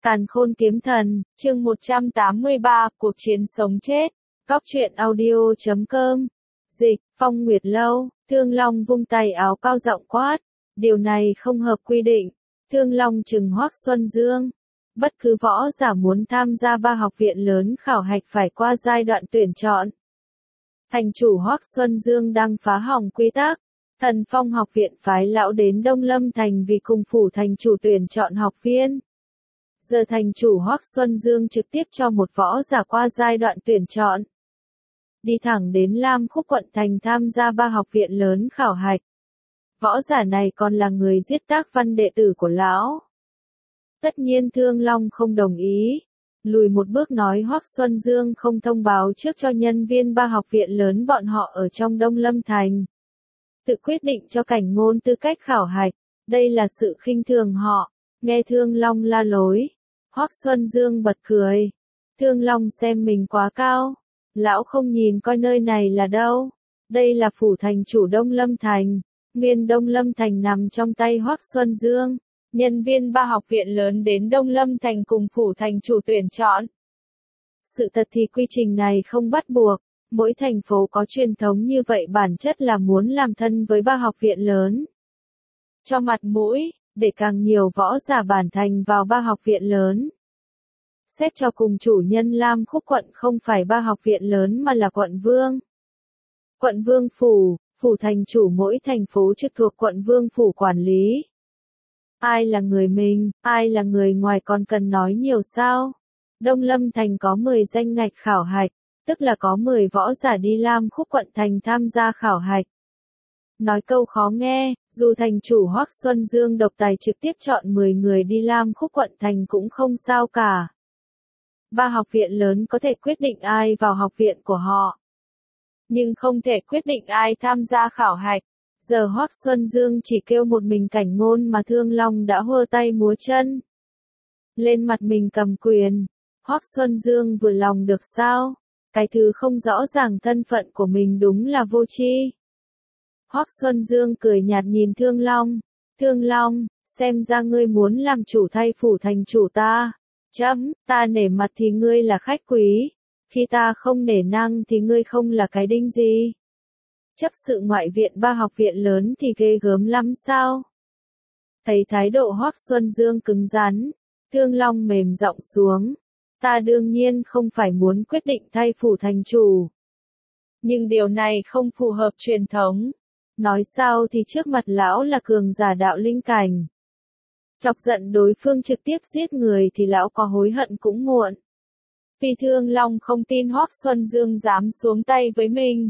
Càn Khôn Kiếm Thần, chương 183, cuộc chiến sống chết. Góc truyện audio.com. Dịch, Phong Nguyệt Lâu, Thương Long vung tay áo cao giọng quát. Điều này không hợp quy định. Thương Long trừng Hoắc Xuân Dương. Bất cứ võ giả muốn tham gia 3 học viện lớn khảo hạch phải qua giai đoạn tuyển chọn. Thành chủ Hoắc Xuân Dương đang phá hỏng quy tắc. Thần Phong học viện phái lão đến Đông Lâm Thành vì cùng phủ thành chủ tuyển chọn học viên. Giờ thành chủ Hoắc Xuân Dương trực tiếp cho một võ giả qua giai đoạn tuyển chọn. Đi thẳng đến Lam Khúc quận thành tham gia 3 học viện lớn khảo hạch. Võ giả này còn là người giết Tác Văn đệ tử của lão. Tất nhiên Thương Long không đồng ý. Lùi một bước nói Hoắc Xuân Dương không thông báo trước cho nhân viên 3 học viện lớn bọn họ ở trong Đông Lâm Thành. Tự quyết định cho Cảnh Ngôn tư cách khảo hạch. Đây là sự khinh thường họ. Nghe Thương Long la lối. Hoắc Xuân Dương bật cười. Thương Long xem mình quá cao. Lão không nhìn coi nơi này là đâu. Đây là phủ thành chủ Đông Lâm Thành. Nguyên Đông Lâm Thành nằm trong tay Hoắc Xuân Dương. Nhân viên 3 học viện lớn đến Đông Lâm Thành cùng phủ thành chủ tuyển chọn. Sự thật thì quy trình này không bắt buộc. Mỗi thành phố có truyền thống như vậy bản chất là muốn làm thân với 3 học viện lớn. Cho mặt mũi, để càng nhiều võ giả bản thành vào 3 học viện lớn. Xét cho cùng chủ nhân Lam Khúc quận không phải 3 học viện lớn mà là quận vương. Quận vương phủ, phủ thành chủ mỗi thành phố trực thuộc quận vương phủ quản lý. Ai là người mình, ai là người ngoài còn cần nói nhiều sao? Đông Lâm Thành có 10 danh ngạch khảo hạch, tức là có 10 võ giả đi Lam Khúc quận thành tham gia khảo hạch. Nói câu khó nghe, dù thành chủ Hoắc Xuân Dương độc tài trực tiếp chọn 10 người đi Lam Khúc quận thành cũng không sao cả. 3 học viện lớn có thể quyết định ai vào học viện của họ. Nhưng không thể quyết định ai tham gia khảo hạch. Giờ Hoắc Xuân Dương chỉ kêu một mình Cảnh Ngôn mà Thương Long đã hơ tay múa chân. Lên mặt mình cầm quyền. Hoắc Xuân Dương vừa lòng được sao? Cái thứ không rõ ràng thân phận của mình đúng là vô tri. Hoắc Xuân Dương cười nhạt nhìn Thương Long. Thương Long, xem ra ngươi muốn làm chủ thay phủ thành chủ ta. Chấm, ta nể mặt thì ngươi là khách quý. Khi ta không nể năng thì ngươi không là cái đinh gì. Chấp sự ngoại viện 3 học viện lớn thì ghê gớm lắm sao? Thấy thái độ Hoắc Xuân Dương cứng rắn, Thương Long mềm giọng xuống. Ta đương nhiên không phải muốn quyết định thay phủ thành chủ. Nhưng điều này không phù hợp truyền thống. Nói sao thì trước mặt lão là cường giả đạo linh cảnh. Chọc giận đối phương trực tiếp giết người thì lão có hối hận cũng muộn. Vì Thương Long không tin Hoắc Xuân Dương dám xuống tay với mình.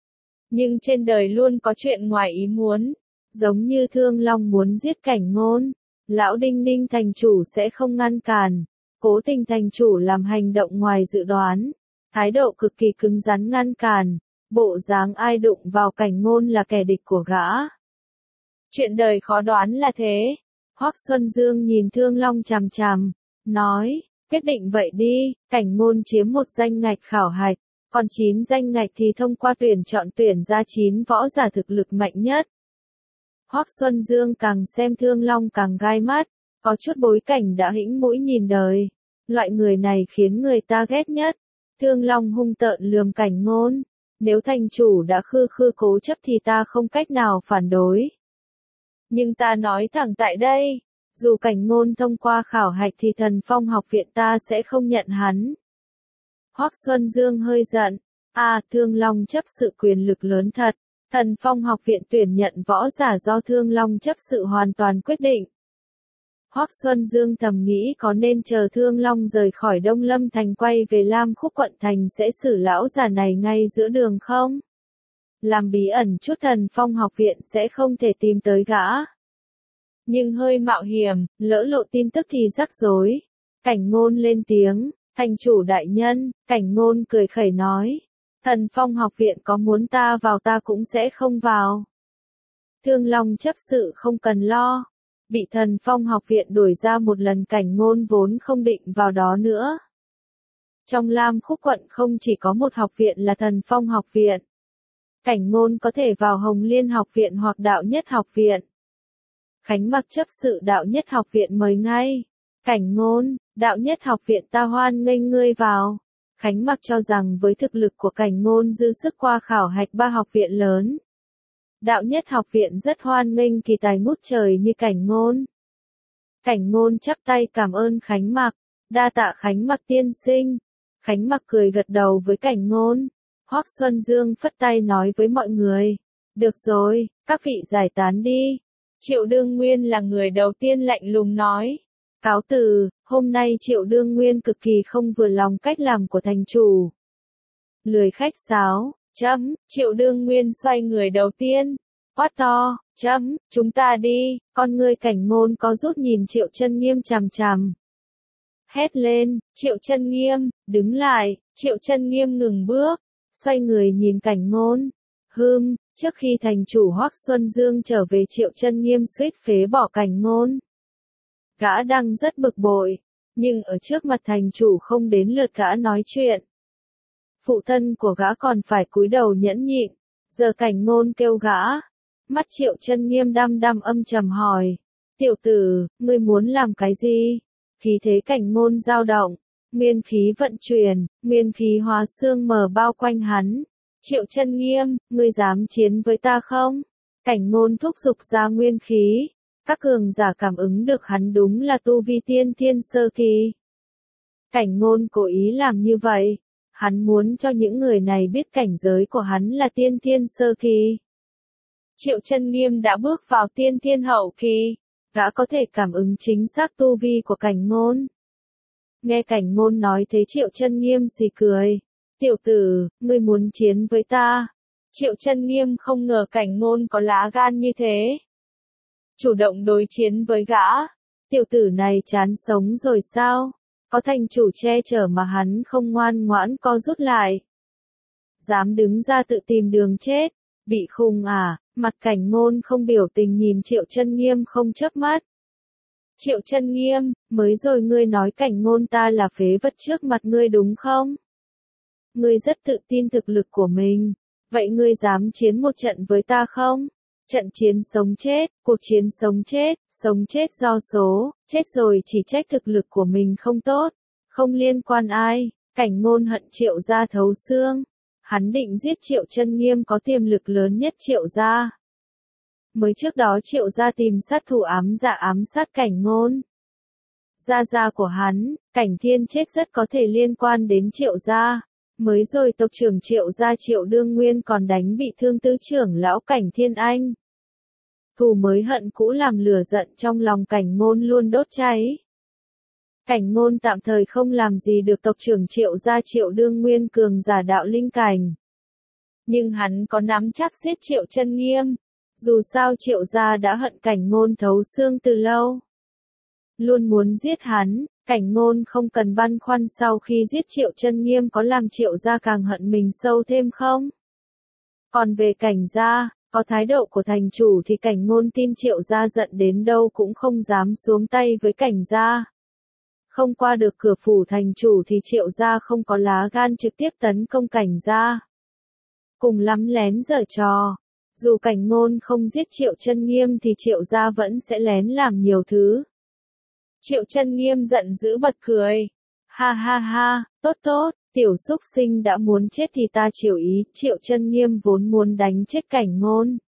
Nhưng trên đời luôn có chuyện ngoài ý muốn. Giống như Thương Long muốn giết Cảnh Ngôn, lão Đinh Ninh thành chủ sẽ không ngăn cản. Cố Tình thành chủ làm hành động ngoài dự đoán. Thái độ cực kỳ cứng rắn ngăn cản. Bộ dáng ai đụng vào Cảnh Ngôn là kẻ địch của gã. Chuyện đời khó đoán là thế. Hoắc Xuân Dương nhìn Thương Long chằm chằm, nói, quyết định vậy đi, Cảnh Ngôn chiếm 1 danh ngạch khảo hạch, còn 9 danh ngạch thì thông qua tuyển chọn tuyển ra 9 võ giả thực lực mạnh nhất. Hoắc Xuân Dương càng xem Thương Long càng gai mắt, có chút bối cảnh đã hĩnh mũi nhìn đời. Loại người này khiến người ta ghét nhất. Thương Long hung tợn lườm Cảnh Ngôn. Nếu thành chủ đã khư cố chấp thì ta không cách nào phản đối. Nhưng ta nói thẳng tại đây, dù Cảnh Ngôn thông qua khảo hạch thì Thần Phong học viện ta sẽ không nhận hắn. Hoắc Xuân Dương hơi giận. Thương Long chấp sự quyền lực lớn thật. Thần Phong học viện tuyển nhận võ giả do Thương Long chấp sự hoàn toàn quyết định. Hoắc Xuân Dương thầm nghĩ có nên chờ Thương Long rời khỏi Đông Lâm Thành quay về Lam Khúc quận thành sẽ xử lão già này ngay giữa đường không? Làm bí ẩn chút Thần Phong học viện sẽ không thể tìm tới gã. Nhưng hơi mạo hiểm, lỡ lộ tin tức thì rắc rối. Cảnh Ngôn lên tiếng, thành chủ đại nhân, Cảnh Ngôn cười khẩy nói. Thần Phong học viện có muốn ta vào ta cũng sẽ không vào. Thương Long chấp sự không cần lo. Bị Thần Phong học viện đuổi ra một lần Cảnh Ngôn vốn không định vào đó nữa. Trong Lam Khúc quận không chỉ có một học viện là Thần Phong học viện. Cảnh Ngôn có thể vào Hồng Liên học viện hoặc Đạo Nhất học viện. Khánh Mặc chấp sự Đạo Nhất học viện mời ngay. Cảnh Ngôn, đạo nhất học viện ta hoan nghênh ngươi vào. Khánh Mặc cho rằng với thực lực của Cảnh Ngôn dư sức qua khảo hạch 3 học viện lớn. Đạo nhất học viện rất hoan nghênh kỳ tài ngút trời như Cảnh Ngôn. Cảnh Ngôn chắp tay cảm ơn Khánh Mặc, đa tạ Khánh Mặc tiên sinh. Khánh Mặc cười gật đầu với Cảnh Ngôn. Hoắc Xuân Dương phất tay nói với mọi người, được rồi, các vị giải tán đi. Triệu Đương Nguyên là người đầu tiên lạnh lùng nói. Cáo từ, hôm nay Triệu Đương Nguyên cực kỳ không vừa lòng cách làm của thành chủ. Lười khách sáo, Triệu Đương Nguyên xoay người đầu tiên. Quát to, chúng ta đi, con ngươi Cảnh Ngôn có rút nhìn Triệu Chân Nghiêm chằm chằm. Hét lên, Triệu Chân Nghiêm, đứng lại, Triệu Chân Nghiêm ngừng bước, xoay người nhìn Cảnh Ngôn. Trước khi thành chủ Hoắc Xuân Dương trở về Triệu Chân Nghiêm suýt phế bỏ Cảnh Ngôn. Gã đang rất bực bội, nhưng ở trước mặt thành chủ không đến lượt gã nói chuyện. Phụ thân của gã còn phải cúi đầu nhẫn nhịn, giờ Cảnh Ngôn kêu gã. Mắt Triệu Chân Nghiêm đăm đăm âm trầm hỏi, tiểu tử, ngươi muốn làm cái gì? Khí thế Cảnh Ngôn dao động, nguyên khí vận chuyển, nguyên khí hóa xương mờ bao quanh hắn. Triệu Chân Nghiêm, ngươi dám chiến với ta không? Cảnh Ngôn thúc giục ra nguyên khí. Các cường giả cảm ứng được hắn đúng là tu vi tiên thiên sơ kỳ. Cảnh Ngôn cố ý làm như vậy. Hắn muốn cho những người này biết cảnh giới của hắn là tiên thiên sơ kỳ. Triệu Chân Nghiêm đã bước vào tiên thiên hậu kỳ. Gã có thể cảm ứng chính xác tu vi của Cảnh Ngôn. Nghe Cảnh Ngôn nói thế Triệu Chân Nghiêm xì cười. Tiểu tử, ngươi muốn chiến với ta. Triệu Chân Nghiêm không ngờ Cảnh Ngôn có lá gan như thế. Chủ động đối chiến với gã. Tiểu tử này chán sống rồi sao? Có thành chủ che chở mà hắn không ngoan ngoãn co rút lại. Dám đứng ra tự tìm đường chết. Bị khùng à? Mặt Cảnh Ngôn không biểu tình nhìn Triệu Chân Nghiêm không chớp mắt. Triệu Chân Nghiêm, mới rồi ngươi nói Cảnh Ngôn ta là phế vật trước mặt ngươi đúng không? Ngươi rất tự tin thực lực của mình. Vậy ngươi dám chiến một trận với ta không? Trận chiến sống chết, cuộc chiến sống chết do số, chết rồi chỉ trách thực lực của mình không tốt, không liên quan ai. Cảnh Ngôn hận Triệu gia thấu xương. Hắn định giết Triệu Chân Nghiêm có tiềm lực lớn nhất Triệu gia. Mới trước đó Triệu gia tìm sát thủ ám sát Cảnh Ngôn. Gia của hắn, Cảnh Thiên chết rất có thể liên quan đến Triệu gia. Mới rồi tộc trưởng Triệu gia Triệu Đương Nguyên còn đánh bị thương tứ trưởng lão Cảnh Thiên Anh. Thù mới hận cũ làm lửa giận trong lòng Cảnh Ngôn luôn đốt cháy. Cảnh Ngôn tạm thời không làm gì được tộc trưởng Triệu gia Triệu Đương Nguyên cường giả đạo linh cảnh. Nhưng hắn có nắm chắc giết Triệu Chân Nghiêm. Dù sao Triệu gia đã hận Cảnh Ngôn thấu xương từ lâu. Luôn muốn giết hắn. Cảnh Ngôn không cần băn khoăn sau khi giết Triệu Chân Nghiêm có làm Triệu gia càng hận mình sâu thêm không? Còn về Cảnh gia, có thái độ của thành chủ thì Cảnh Ngôn tin Triệu gia giận đến đâu cũng không dám xuống tay với Cảnh gia. Không qua được cửa phủ thành chủ thì Triệu gia không có lá gan trực tiếp tấn công Cảnh gia. Cùng lắm lén giở trò. Dù Cảnh Ngôn không giết Triệu Chân Nghiêm thì Triệu gia vẫn sẽ lén làm nhiều thứ. Triệu Chân Nghiêm giận dữ bật cười. Ha ha ha, tốt, tiểu xúc sinh đã muốn chết thì ta chiều ý. Triệu Chân Nghiêm vốn muốn đánh chết Cảnh Ngôn.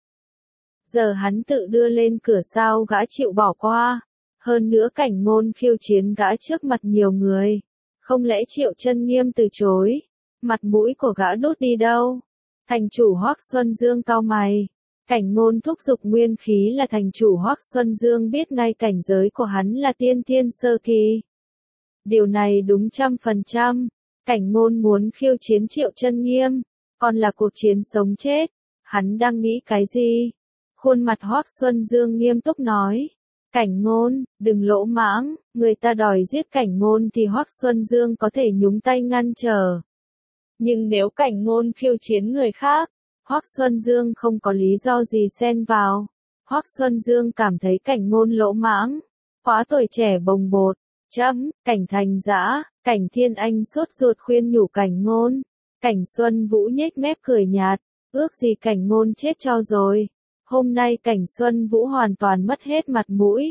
Giờ hắn tự đưa lên cửa sao gã chịu bỏ qua. Hơn nữa Cảnh Ngôn khiêu chiến gã trước mặt nhiều người. Không lẽ Triệu Chân Nghiêm từ chối? Mặt mũi của gã đốt đi đâu? Thành chủ Hoắc Xuân Dương cau mày. Cảnh Ngôn thúc giục nguyên khí là thành chủ Hoắc Xuân Dương biết ngay cảnh giới của hắn là tiên thiên sơ kỳ. Điều này đúng 100%. Cảnh Ngôn muốn khiêu chiến Triệu Chân Nghiêm, còn là cuộc chiến sống chết. Hắn đang nghĩ cái gì? Khuôn mặt Hoắc Xuân Dương nghiêm túc nói. Cảnh Ngôn, đừng lỗ mãng, người ta đòi giết Cảnh Ngôn thì Hoắc Xuân Dương có thể nhúng tay ngăn trở. Nhưng nếu Cảnh Ngôn khiêu chiến người khác, Hoắc Xuân Dương không có lý do gì xen vào. Hoắc Xuân Dương cảm thấy Cảnh Ngôn lỗ mãng, quá tuổi trẻ bồng bột. Cảnh Thành Dã, Cảnh Thiên Anh sốt ruột khuyên nhủ Cảnh Ngôn. Cảnh Xuân Vũ nhếch mép cười nhạt, ước gì Cảnh Ngôn chết cho rồi. Hôm nay Cảnh Xuân Vũ hoàn toàn mất hết mặt mũi.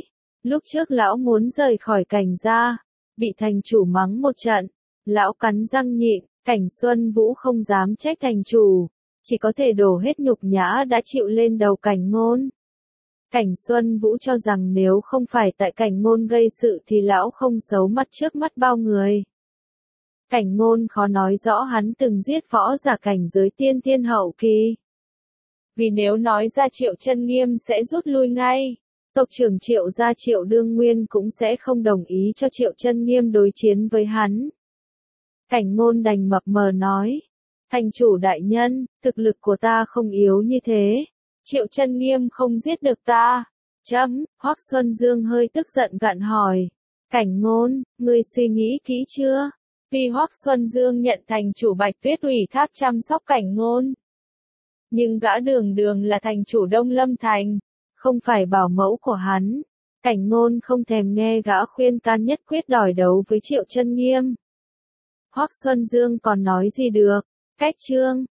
Lúc trước lão muốn rời khỏi Cảnh gia, bị thành chủ mắng một trận, lão cắn răng nhịn, Cảnh Xuân Vũ không dám trách thành chủ, chỉ có thể đổ hết nhục nhã đã chịu lên đầu Cảnh Ngôn. Cảnh Xuân Vũ cho rằng nếu không phải tại Cảnh Ngôn gây sự thì lão không xấu mặt trước mắt bao người. Cảnh Ngôn khó nói rõ hắn từng giết võ giả cảnh giới tiên thiên hậu kỳ. Vì nếu nói ra Triệu Chân Nghiêm sẽ rút lui ngay, tộc trưởng Triệu gia Triệu Đương Nguyên cũng sẽ không đồng ý cho Triệu Chân Nghiêm đối chiến với hắn. Cảnh Ngôn đành mập mờ nói, thành chủ đại nhân, thực lực của ta không yếu như thế, Triệu Chân Nghiêm không giết được ta. Hoắc Xuân Dương hơi tức giận gặn hỏi, Cảnh Ngôn, ngươi suy nghĩ kỹ chưa? Vì Hoắc Xuân Dương nhận thành chủ Bạch Tuyết ủy thác chăm sóc Cảnh Ngôn. Nhưng gã Đường Đường là thành chủ Đông Lâm Thành, không phải bảo mẫu của hắn. Cảnh Ngôn không thèm nghe gã khuyên can nhất quyết đòi đấu với Triệu Chân Nghiêm. Hoắc Xuân Dương còn nói gì được, cách chương